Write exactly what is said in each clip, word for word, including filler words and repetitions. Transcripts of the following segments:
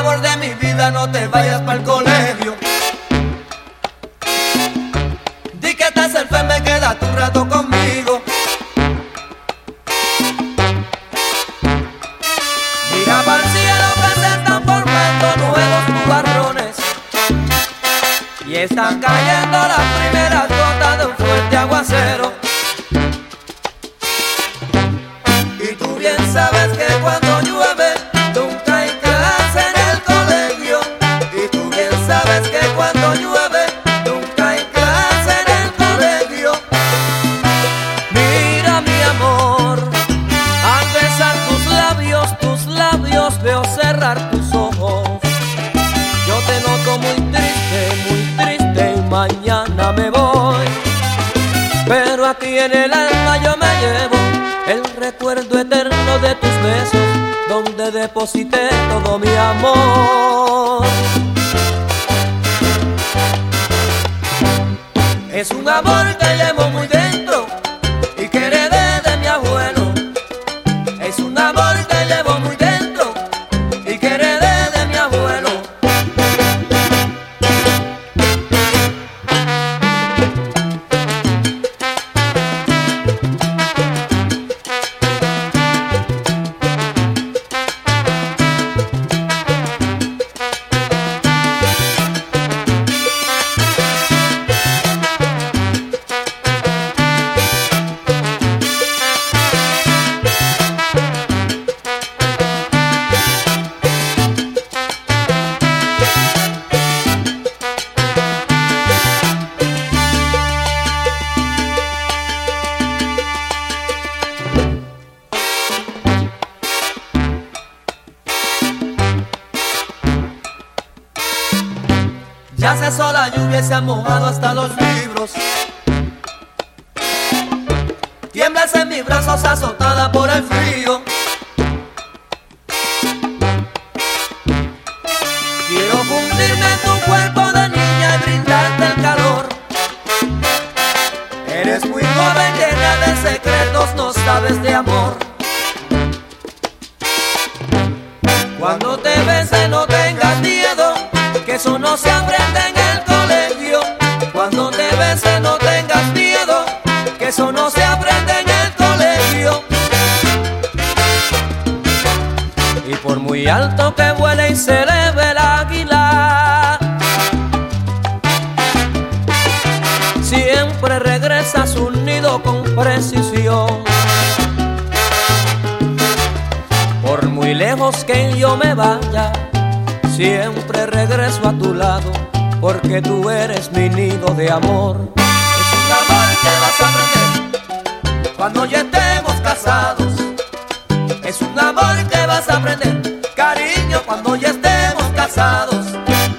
amor de mi vida, no te vayas pa'l colegio. Di que estás enferma y quédate un rato conmigo. Mira pa'l cielo que se están formando nuevos nubarrones y están cayendo las primeras gotas de un fuerte aguacero. Y tú bien sabes que cuando llueve nunca hay clase en el colegio. Y tú bien sabes que cuando llueve nunca hay clase en el colegio. Mira mi amor, al besar tus labios, tus labios veo cerrar tus ojos. Yo te noto muy triste, muy triste y mañana me voy. Pero aquí en el alma yo me llevo el recuerdo eterno de tus besos, donde deposité todo mi amor. Es un amor que llevo muy dentro y que heredé de mi abuelo. Es un amor que llevo muy dentro y que heredé de mi abuelo. Ya cesó la lluvia y se han mojado hasta los libros. Tiemblas en mis brazos azotada por el frío. Quiero fundirme en tu cuerpo de niña y brindarte el calor. Eres muy joven, llena de secretos, no sabes de amor. Cuando te bese no tengas miedo, que eso no se aprende en el colegio. Cuando te bese no tengas miedo, que eso no se aprende en el colegio. Y por muy alto que vuele y se eleve el águila, siempre regresa a su nido con precisión. Por muy lejos que yo me vaya, siempre regreso a tu lado, porque tú eres mi nido de amor. Es un amor que vas a aprender cuando ya estemos casados. Es un amor que vas a aprender, cariño, cuando ya estemos casados.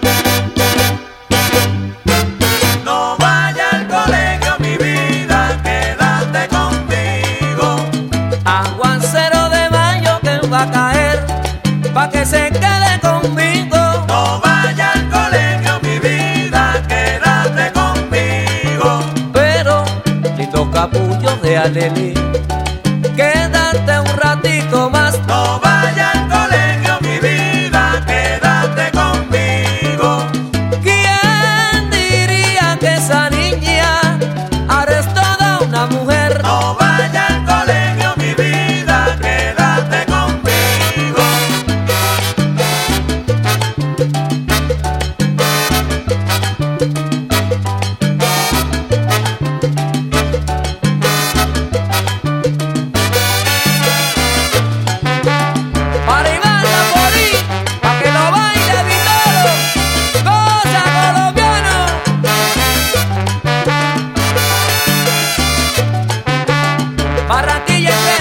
No vaya al colegio, mi vida, quédate conmigo. Aguacero de mayo que va a caer, pa' que se quede conmigo. No vaya al colegio, mi vida, quédate conmigo. Pero, lindo capullo de alelí, quédate un ratito más. No vaya al colegio, mi vida, quédate conmigo. ¿Quién diría que esa niña ahora es toda una mujer? No vaya al colegio, mi vida, quédate conmigo. Para Iván Laporí, pa' que lo baile Vitoro, cosa colombiano. Barranquilla.